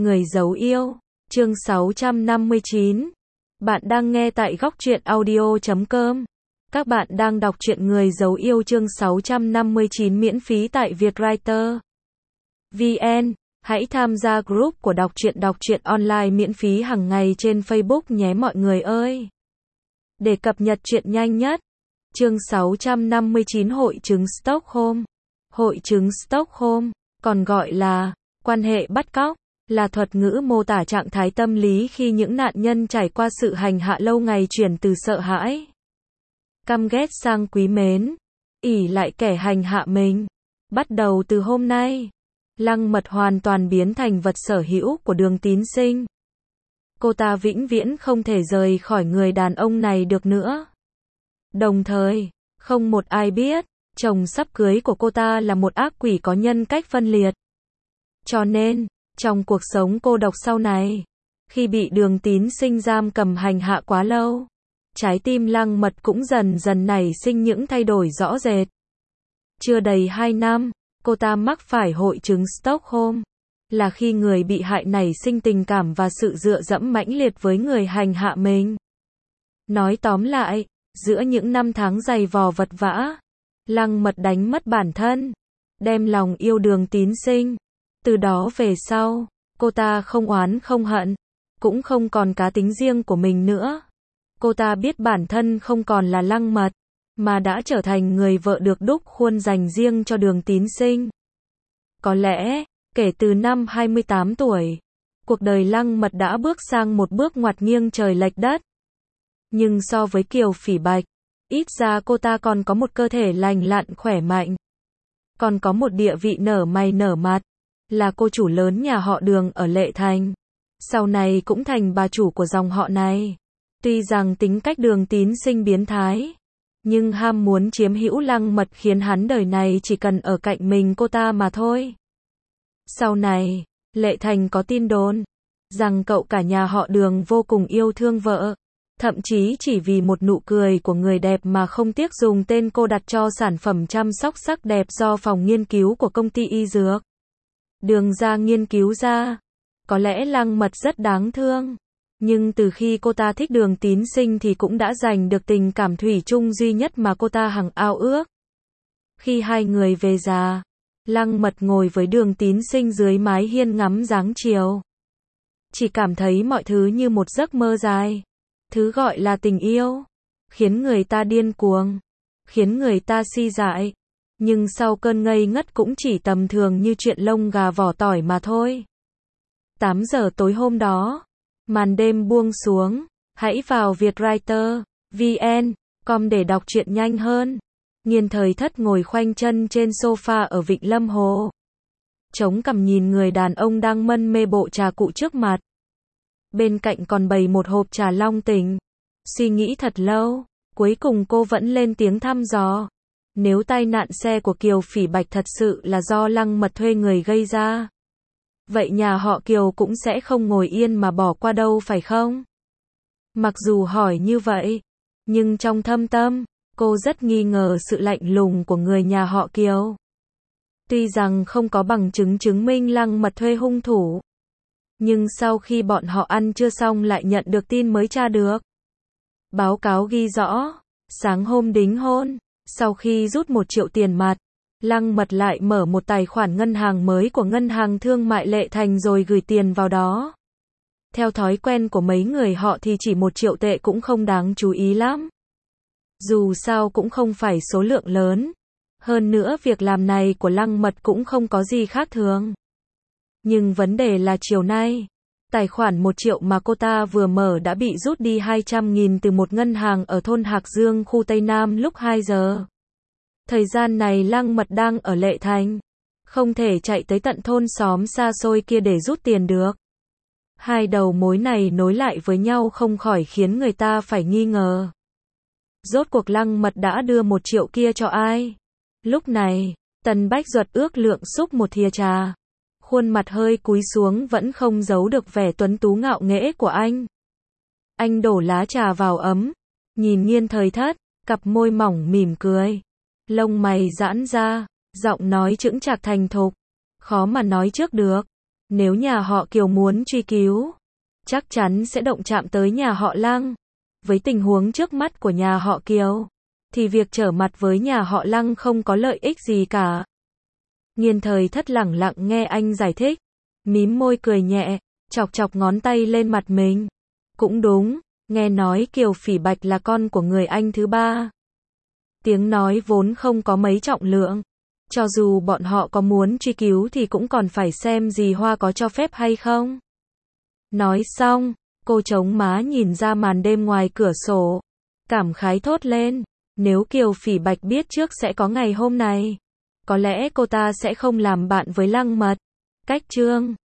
Người giấu yêu, chương 659. Bạn đang nghe tại góc truyện audio.com. Các bạn đang đọc truyện Người giấu yêu chương 659 miễn phí tại Vietwriter VN. Hãy tham gia group của đọc truyện online miễn phí hàng ngày trên Facebook nhé mọi người ơi. Để cập nhật truyện nhanh nhất. Chương 659 Hội chứng Stockholm. Hội chứng Stockholm, còn gọi là quan hệ bắt cóc, là thuật ngữ mô tả trạng thái tâm lý khi những nạn nhân trải qua sự hành hạ lâu ngày chuyển từ sợ hãi, căm ghét sang quý mến, ỷ lại kẻ hành hạ mình. Bắt đầu từ hôm nay, Lăng Mật hoàn toàn biến thành vật sở hữu của Đường Tín Sinh. Cô ta vĩnh viễn không thể rời khỏi người đàn ông này được nữa. Đồng thời, không một ai biết, chồng sắp cưới của cô ta là một ác quỷ có nhân cách phân liệt. Cho nên, trong cuộc sống cô độc sau này, khi bị Đường Tín Sinh giam cầm hành hạ quá lâu, trái tim Lăng Mật cũng dần dần nảy sinh những thay đổi rõ rệt. Chưa đầy 2 năm, cô ta mắc phải hội chứng Stockholm, là khi người bị hại nảy sinh tình cảm và sự dựa dẫm mãnh liệt với người hành hạ mình. Nói tóm lại, giữa những năm tháng dày vò vật vã, Lăng Mật đánh mất bản thân, đem lòng yêu Đường Tín Sinh. Từ đó về sau, cô ta không oán không hận, cũng không còn cá tính riêng của mình nữa. Cô ta biết bản thân không còn là Lăng Mật, mà đã trở thành người vợ được đúc khuôn dành riêng cho Đường Tín Sinh. Có lẽ, kể từ năm 28 tuổi, cuộc đời Lăng Mật đã bước sang một bước ngoặt nghiêng trời lệch đất. Nhưng so với Kiều Phỉ Bạch, ít ra cô ta còn có một cơ thể lành lặn khỏe mạnh, còn có một địa vị nở mày nở mặt, là cô chủ lớn nhà họ Đường ở Lệ Thành. Sau này cũng thành bà chủ của dòng họ này. Tuy rằng tính cách Đường Tín Sinh biến thái, nhưng ham muốn chiếm hữu Lăng Mật khiến hắn đời này chỉ cần ở cạnh mình cô ta mà thôi. Sau này, Lệ Thành có tin đồn rằng cậu cả nhà họ Đường vô cùng yêu thương vợ, thậm chí chỉ vì một nụ cười của người đẹp mà không tiếc dùng tên cô đặt cho sản phẩm chăm sóc sắc đẹp do phòng nghiên cứu của công ty y dược Đường ra nghiên cứu ra. Có lẽ Lăng Mật rất đáng thương, nhưng từ khi cô ta thích Đường Tín Sinh thì cũng đã giành được tình cảm thủy chung duy nhất mà cô ta hằng ao ước. Khi hai người về già, Lăng Mật ngồi với Đường Tín Sinh dưới mái hiên ngắm dáng chiều. Chỉ cảm thấy mọi thứ như một giấc mơ dài. Thứ gọi là tình yêu, khiến người ta điên cuồng, khiến người ta si dại. Nhưng sau cơn ngây ngất cũng chỉ tầm thường như chuyện lông gà vỏ tỏi mà thôi. 8 giờ tối hôm đó, màn đêm buông xuống, hãy vào Vietwriter VN.com để đọc truyện nhanh hơn. Nghiên Thời Thất ngồi khoanh chân trên sofa ở Vịnh Lâm Hồ, chống cằm nhìn người đàn ông đang mân mê bộ trà cụ trước mặt. Bên cạnh còn bày một hộp trà long tỉnh. Suy nghĩ thật lâu, cuối cùng cô vẫn lên tiếng thăm dò. Nếu tai nạn xe của Kiều Phỉ Bạch thật sự là do Lăng Mật thuê người gây ra, vậy nhà họ Kiều cũng sẽ không ngồi yên mà bỏ qua đâu phải không? Mặc dù hỏi như vậy, nhưng trong thâm tâm, cô rất nghi ngờ sự lạnh lùng của người nhà họ Kiều. Tuy rằng không có bằng chứng chứng minh Lăng Mật thuê hung thủ, nhưng sau khi bọn họ ăn trưa xong lại nhận được tin mới tra được. Báo cáo ghi rõ, sáng hôm đính hôn, sau khi rút 1 triệu tiền mặt, Lăng Mật lại mở một tài khoản ngân hàng mới của Ngân hàng Thương mại Lệ Thành rồi gửi tiền vào đó. Theo thói quen của mấy người họ thì chỉ 1 triệu tệ cũng không đáng chú ý lắm. Dù sao cũng không phải số lượng lớn. Hơn nữa việc làm này của Lăng Mật cũng không có gì khác thường. Nhưng vấn đề là chiều nay, tài khoản 1 triệu mà cô ta vừa mở đã bị rút đi 200.000 từ một ngân hàng ở thôn Hạc Dương, khu Tây Nam lúc 2 giờ. Thời gian này Lăng Mật đang ở Lệ Thành, không thể chạy tới tận thôn xóm xa xôi kia để rút tiền được. Hai đầu mối này nối lại với nhau không khỏi khiến người ta phải nghi ngờ. Rốt cuộc Lăng Mật đã đưa 1 triệu kia cho ai? Lúc này, Tần Bách Duật ước lượng xúc một thìa trà. Khuôn mặt hơi cúi xuống vẫn không giấu được vẻ tuấn tú ngạo nghễ của anh. Anh đổ lá trà vào ấm, nhìn Nghiên Thời Thất, cặp môi mỏng mỉm cười. Lông mày giãn ra, giọng nói chững chạc thành thục. Khó mà nói trước được. Nếu nhà họ Kiều muốn truy cứu, chắc chắn sẽ động chạm tới nhà họ Lăng. Với tình huống trước mắt của nhà họ Kiều, thì việc trở mặt với nhà họ Lăng không có lợi ích gì cả. Nghiên Thời Thất lẳng lặng nghe anh giải thích, mím môi cười nhẹ, chọc chọc ngón tay lên mặt mình. Cũng đúng, nghe nói Kiều Phỉ Bạch là con của người anh thứ ba. Tiếng nói vốn không có mấy trọng lượng. Cho dù bọn họ có muốn truy cứu thì cũng còn phải xem dì Hoa có cho phép hay không. Nói xong, cô chống má nhìn ra màn đêm ngoài cửa sổ. Cảm khái thốt lên, nếu Kiều Phỉ Bạch biết trước sẽ có ngày hôm này, có lẽ cô ta sẽ không làm bạn với Lăng Mật. Cách chương